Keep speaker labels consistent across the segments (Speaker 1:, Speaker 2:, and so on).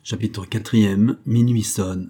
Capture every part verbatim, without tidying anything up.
Speaker 1: Chapitre quatrième. Minuit sonne.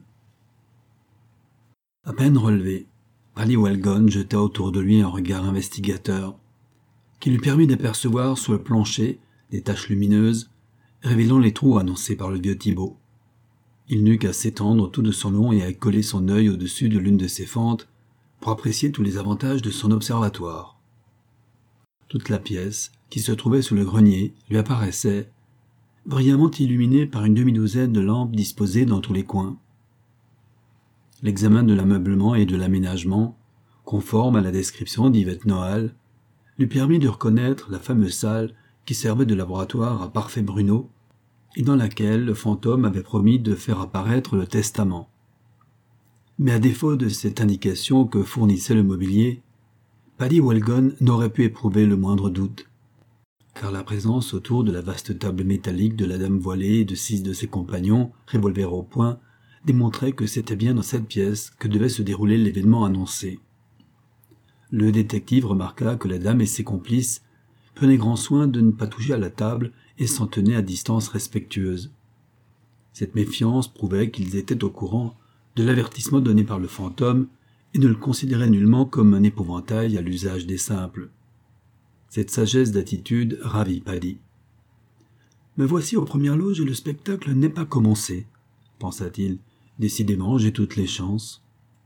Speaker 1: À peine relevé, Paddy Welgon jeta autour de lui un regard investigateur, qui lui permit d'apercevoir sur le plancher des taches lumineuses, révélant les trous annoncés par le vieux Thibault. Il n'eut qu'à s'étendre tout de son long et à coller son œil au-dessus de l'une de ses fentes pour apprécier tous les avantages de son observatoire. Toute la pièce, qui se trouvait sous le grenier, lui apparaissait, brillamment illuminée par une demi-douzaine de lampes disposées dans tous les coins. L'examen de l'ameublement et de l'aménagement, conforme à la description d'Yvette Noal, lui permit de reconnaître la fameuse salle qui servait de laboratoire à Parfait Bruno et dans laquelle le fantôme avait promis de faire apparaître le testament. Mais à défaut de cette indication que fournissait le mobilier, Paddy Welgon n'aurait pu éprouver le moindre doute, car la présence autour de la vaste table métallique de la dame voilée et de six de ses compagnons, revolver au poing, démontrait que c'était bien dans cette pièce que devait se dérouler l'événement annoncé. Le détective remarqua que la dame et ses complices prenaient grand soin de ne pas toucher à la table et s'en tenaient à distance respectueuse. Cette méfiance prouvait qu'ils étaient au courant de l'avertissement donné par le fantôme et ne le considéraient nullement comme un épouvantail à l'usage des simples. Cette sagesse d'attitude ravit Paddy. « Me voici aux premières loges et le spectacle n'est pas commencé, » pensa-t-il. « Décidément, j'ai toutes les chances. »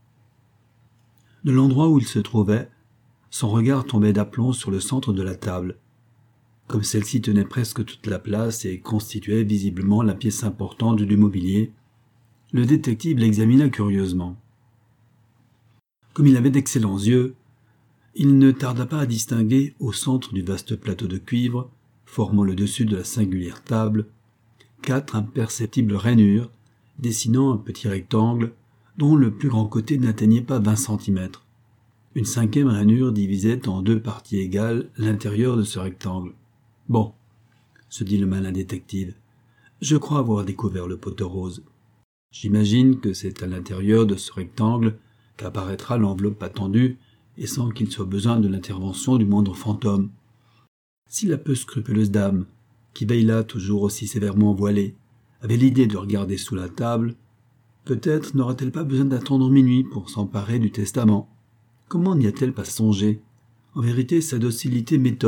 Speaker 1: De l'endroit où il se trouvait, son regard tombait d'aplomb sur le centre de la table. Comme celle-ci tenait presque toute la place et constituait visiblement la pièce importante du mobilier, le détective l'examina curieusement. Comme il avait d'excellents yeux, il ne tarda pas à distinguer, au centre du vaste plateau de cuivre, formant le dessus de la singulière table, quatre imperceptibles rainures, dessinant un petit rectangle dont le plus grand côté n'atteignait pas vingt centimètres. Une cinquième rainure divisait en deux parties égales l'intérieur de ce rectangle. « Bon, » se dit le malin détective, « je crois avoir découvert le poteau rose. J'imagine que c'est à l'intérieur de ce rectangle qu'apparaîtra l'enveloppe attendue et sans qu'il soit besoin de l'intervention du moindre fantôme. Si la peu scrupuleuse dame, qui veille là toujours aussi sévèrement voilée, avait l'idée de regarder sous la table, peut-être n'aura-t-elle pas besoin d'attendre minuit pour s'emparer du testament. Comment n'y a-t-elle pas songé? En vérité, sa docilité m'étonne. »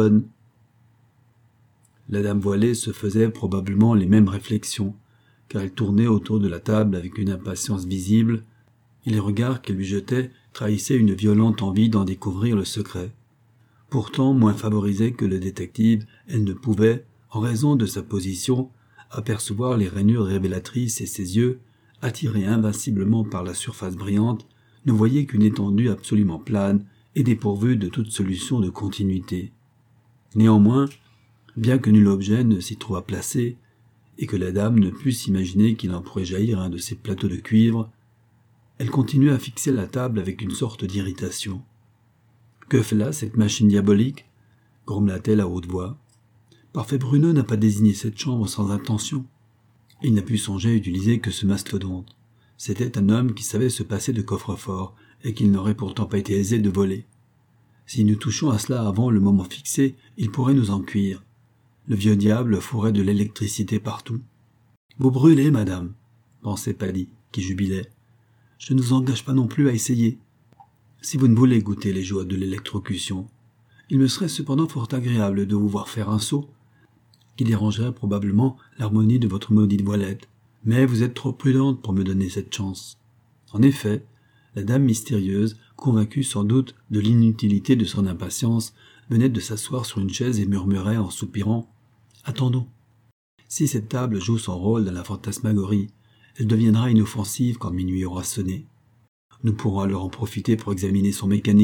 Speaker 1: La dame voilée se faisait probablement les mêmes réflexions, car elle tournait autour de la table avec une impatience visible, et les regards qu'elle lui jetait trahissaient une violente envie d'en découvrir le secret. Pourtant, moins favorisée que le détective, elle ne pouvait, en raison de sa position, apercevoir les rainures révélatrices et ses yeux, attirés invinciblement par la surface brillante, ne voyaient qu'une étendue absolument plane et dépourvue de toute solution de continuité. Néanmoins, bien que nul objet ne s'y trouvât placé, et que la dame ne pût s'imaginer qu'il en pourrait jaillir un de ces plateaux de cuivre, elle continuait à fixer la table avec une sorte d'irritation. « Que fait là cette machine diabolique ?» grommela-t-elle à haute voix. « Parfait Bruno n'a pas désigné cette chambre sans intention. Il n'a pu songer à utiliser que ce mastodonte. C'était un homme qui savait se passer de coffre-fort et qu'il n'aurait pourtant pas été aisé de voler. Si nous touchons à cela avant le moment fixé, il pourrait nous en cuire. Le vieux diable fourrait de l'électricité partout. »« Vous brûlez, madame, » pensait Paddy, qui jubilait. « Je ne vous engage pas non plus à essayer. Si vous ne voulez goûter les joies de l'électrocution, il me serait cependant fort agréable de vous voir faire un saut, qui dérangerait probablement l'harmonie de votre maudite voilette. Mais vous êtes trop prudente pour me donner cette chance. » En effet, la dame mystérieuse, convaincue sans doute de l'inutilité de son impatience, venait de s'asseoir sur une chaise et murmurait en soupirant « Attendons. Si cette table joue son rôle dans la fantasmagorie, elle deviendra inoffensive quand minuit aura sonné. Nous pourrons alors en profiter pour examiner son mécanisme. »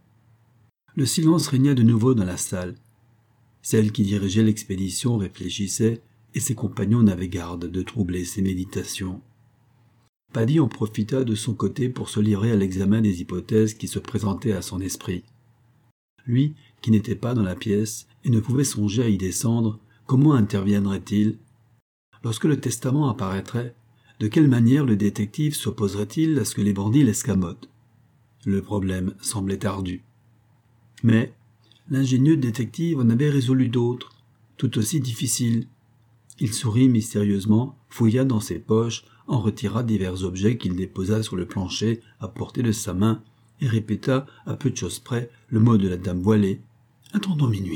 Speaker 1: Le silence régna de nouveau dans la salle. Celle qui dirigeait l'expédition réfléchissait et ses compagnons n'avaient garde de troubler ses méditations. Paddy en profita de son côté pour se livrer à l'examen des hypothèses qui se présentaient à son esprit. Lui, qui n'était pas dans la pièce et ne pouvait songer à y descendre, comment interviendrait-il? Lorsque le testament apparaîtrait, de quelle manière le détective s'opposerait-il à ce que les bandits l'escamotent? Le problème semblait ardu. Mais l'ingénieux détective en avait résolu d'autres, tout aussi difficiles. Il sourit mystérieusement fouilla dans ses poches, en retira divers objets qu'il déposa sur le plancher à portée de sa main et répéta à peu de choses près le mot de la dame voilée « Attendons minuit ».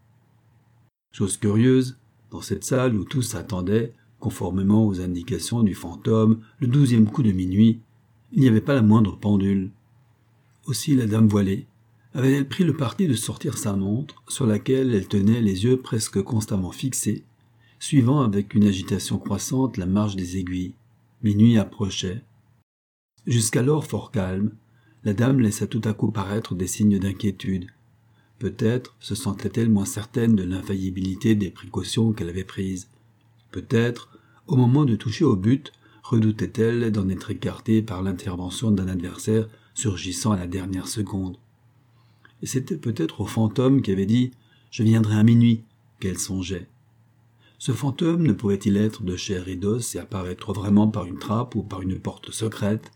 Speaker 1: Chose curieuse, dans cette salle où tous attendaient, conformément aux indications du fantôme, le douzième coup de minuit, il n'y avait pas la moindre pendule. Aussi la dame voilée avait-elle pris le parti de sortir sa montre, sur laquelle elle tenait les yeux presque constamment fixés, suivant avec une agitation croissante la marche des aiguilles. Minuit approchait. Jusqu'alors fort calme, la dame laissa tout à coup paraître des signes d'inquiétude. Peut-être se sentait-elle moins certaine de l'infaillibilité des précautions qu'elle avait prises. Peut-être, au moment de toucher au but, redoutait-elle d'en être écartée par l'intervention d'un adversaire surgissant à la dernière seconde. Et c'était peut-être au fantôme qui avait dit « Je viendrai à minuit » qu'elle songeait. Ce fantôme ne pouvait-il être de chair et d'os et apparaître vraiment par une trappe ou par une porte secrète?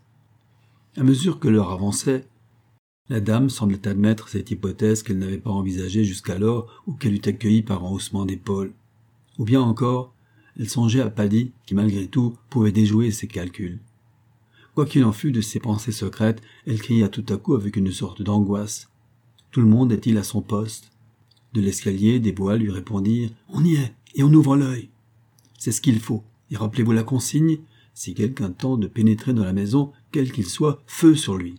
Speaker 1: À mesure que l'heure avançait, la dame semblait admettre cette hypothèse qu'elle n'avait pas envisagée jusqu'alors ou qu'elle eût accueillie par un haussement d'épaules. Ou bien encore, elle songeait à Paddy qui, malgré tout, pouvait déjouer ses calculs. Quoi qu'il en fût de ses pensées secrètes, elle cria tout à coup avec une sorte d'angoisse. « Tout le monde est-il à son poste ?» De l'escalier, des voix lui répondirent « On y est, et on ouvre l'œil. » C'est ce qu'il faut. Et rappelez-vous la consigne, si quelqu'un tente de pénétrer dans la maison, quel qu'il soit, feu sur lui.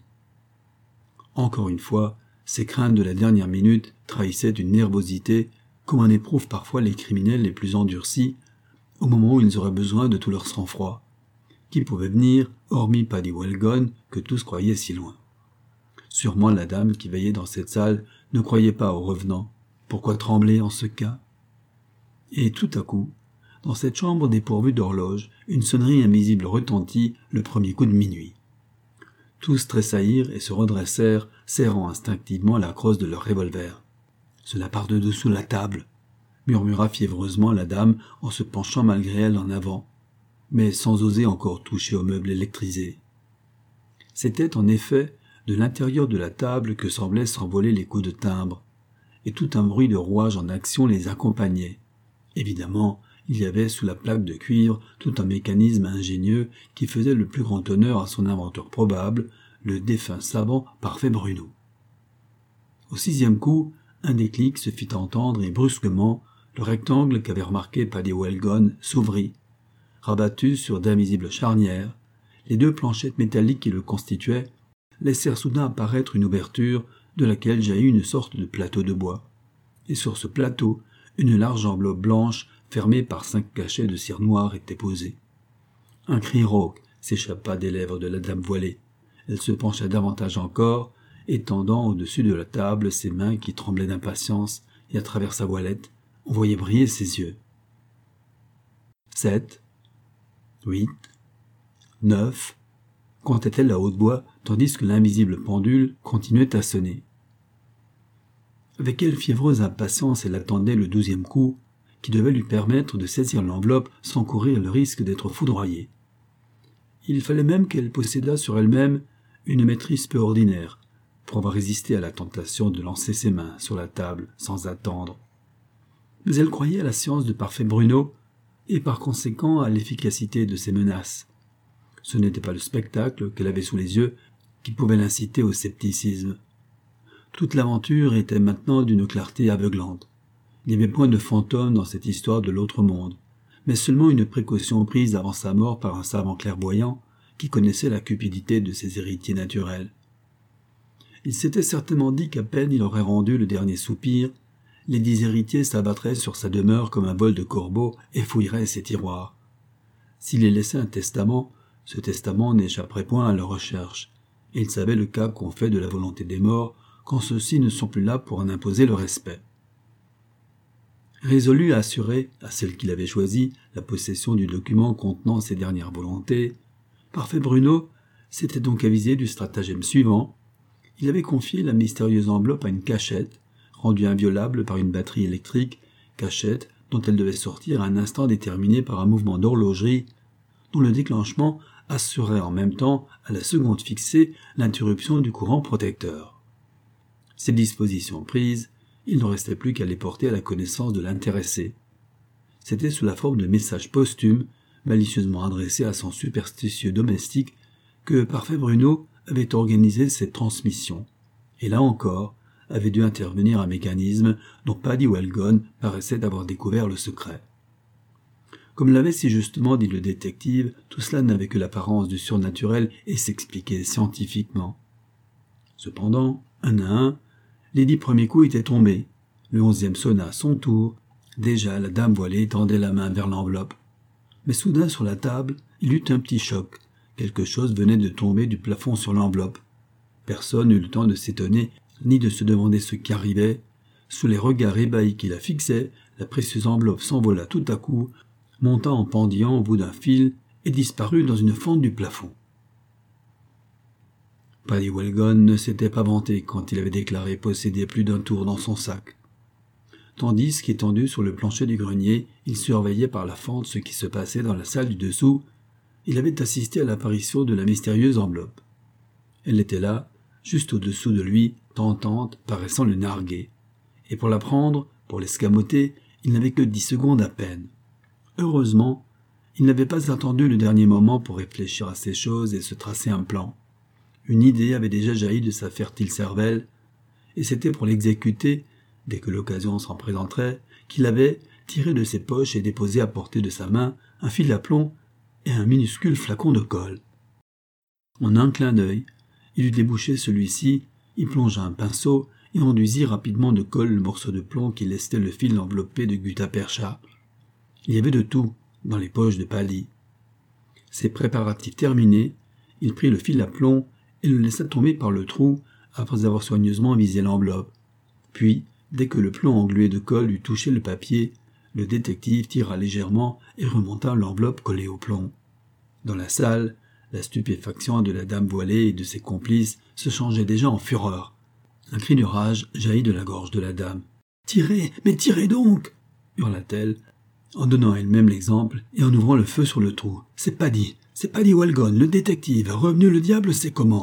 Speaker 1: Encore une fois, ces craintes de la dernière minute trahissaient une nervosité, comme en éprouvent parfois les criminels les plus endurcis, au moment où ils auraient besoin de tout leur sang-froid. Qui pouvait venir, hormis Paddy Wellgone, que tous croyaient si loin? Sûrement la dame qui veillait dans cette salle ne croyait pas aux revenants. Pourquoi trembler en ce cas? Et tout à coup, dans cette chambre dépourvue d'horloge, une sonnerie invisible retentit le premier coup de minuit. Tous tressaillirent et se redressèrent, serrant instinctivement la crosse de leur revolver. « Cela part de dessous la table », murmura fiévreusement la dame en se penchant malgré elle en avant, mais sans oser encore toucher au meuble électrisé. C'était en effet de l'intérieur de la table que semblaient s'envoler les coups de timbre, et tout un bruit de rouage en action les accompagnait. Évidemment, il y avait sous la plaque de cuivre tout un mécanisme ingénieux qui faisait le plus grand honneur à son inventeur probable, le défunt savant Parfait Bruno. Au sixième coup, un déclic se fit entendre et brusquement, le rectangle qu'avait remarqué Paddy Wellgone s'ouvrit. Rabattus sur d'invisibles charnières, les deux planchettes métalliques qui le constituaient laissèrent soudain apparaître une ouverture de laquelle jaillit une sorte de plateau de bois. Et sur ce plateau, une large enveloppe blanche fermée par cinq cachets de cire noire était posée. Un cri rauque s'échappa des lèvres de la dame voilée. Elle se pencha davantage encore, étendant au-dessus de la table ses mains qui tremblaient d'impatience, et à travers sa voilette, on voyait briller ses yeux. Sept, huit, neuf, comptait-elle à haute voix, tandis que l'invisible pendule continuait à sonner. Avec quelle fiévreuse impatience elle attendait le douzième coup, qui devait lui permettre de saisir l'enveloppe sans courir le risque d'être foudroyée. Il fallait même qu'elle possédât sur elle-même une maîtrise peu ordinaire, pour avoir résisté à la tentation de lancer ses mains sur la table sans attendre. Mais elle croyait à la science de Parfait Bruno, et par conséquent à l'efficacité de ses menaces. Ce n'était pas le spectacle qu'elle avait sous les yeux qui pouvait l'inciter au scepticisme. Toute l'aventure était maintenant d'une clarté aveuglante. Il n'y avait point de fantôme dans cette histoire de l'autre monde, mais seulement une précaution prise avant sa mort par un savant clairvoyant qui connaissait la cupidité de ses héritiers naturels. Il s'était certainement dit qu'à peine il aurait rendu le dernier soupir, les dix héritiers s'abattraient sur sa demeure comme un vol de corbeaux et fouilleraient ses tiroirs. S'il les laissait un testament, ce testament n'échapperait point à leur recherche, et il savait le cas qu'on fait de la volonté des morts quand ceux-ci ne sont plus là pour en imposer le respect. Résolu à assurer à celle qu'il avait choisie la possession du document contenant ses dernières volontés, Parfait Bruno s'était donc avisé du stratagème suivant. Il avait confié la mystérieuse enveloppe à une cachette, rendue inviolable par une batterie électrique, cachette dont elle devait sortir à un instant déterminé par un mouvement d'horlogerie, dont le déclenchement assurait en même temps, à la seconde fixée, l'interruption du courant protecteur. Ces dispositions prises, il ne restait plus qu'à les porter à la connaissance de l'intéressé. C'était sous la forme de messages posthumes, malicieusement adressé à son superstitieux domestique, que Parfait Bruno avait organisé cette transmission, et là encore avait dû intervenir un mécanisme dont Paddy Wellgone paraissait avoir découvert le secret. Comme l'avait si justement dit le détective, tout cela n'avait que l'apparence du surnaturel et s'expliquait scientifiquement. Cependant, un à un, les dix premiers coups étaient tombés. Le onzième sonna à son tour. Déjà, la dame voilée tendait la main vers l'enveloppe. Mais soudain, sur la table, il eut un petit choc. Quelque chose venait de tomber du plafond sur l'enveloppe. Personne n'eut le temps de s'étonner, ni de se demander ce qui arrivait. Sous les regards ébahis qui la fixaient, la précieuse enveloppe s'envola tout à coup, monta en pendillant au bout d'un fil et disparut dans une fente du plafond. Paddy Wellgone ne s'était pas vanté quand il avait déclaré posséder plus d'un tour dans son sac. Tandis qu'étendu sur le plancher du grenier, il surveillait par la fente ce qui se passait dans la salle du dessous, il avait assisté à l'apparition de la mystérieuse enveloppe. Elle était là, juste au-dessous de lui, tentante, paraissant le narguer. Et pour la prendre, pour l'escamoter, il n'avait que dix secondes à peine. Heureusement, il n'avait pas attendu le dernier moment pour réfléchir à ces choses et se tracer un plan. Une idée avait déjà jailli de sa fertile cervelle, et c'était pour l'exécuter, dès que l'occasion s'en présenterait, qu'il avait tiré de ses poches et déposé à portée de sa main un fil à plomb et un minuscule flacon de colle. En un clin d'œil, il eut débouché celui-ci, y plongea un pinceau et enduisit rapidement de colle le morceau de plomb qui lestait le fil enveloppé de gutta-percha. Il y avait de tout dans les poches de Paddy. Ses préparatifs terminés, il prit le fil à plomb et le laissa tomber par le trou après avoir soigneusement visé l'enveloppe. Puis, dès que le plomb englué de colle eut touché le papier, le détective tira légèrement et remonta l'enveloppe collée au plomb. Dans la salle, la stupéfaction de la dame voilée et de ses complices se changeait déjà en fureur. Un cri de rage jaillit de la gorge de la dame. « Tirez, mais tirez donc !» hurla-t-elle, en donnant elle-même l'exemple et en ouvrant le feu sur le trou. « C'est Paddy, c'est Paddy Wellgone, le détective, revenu le diable sait comment !»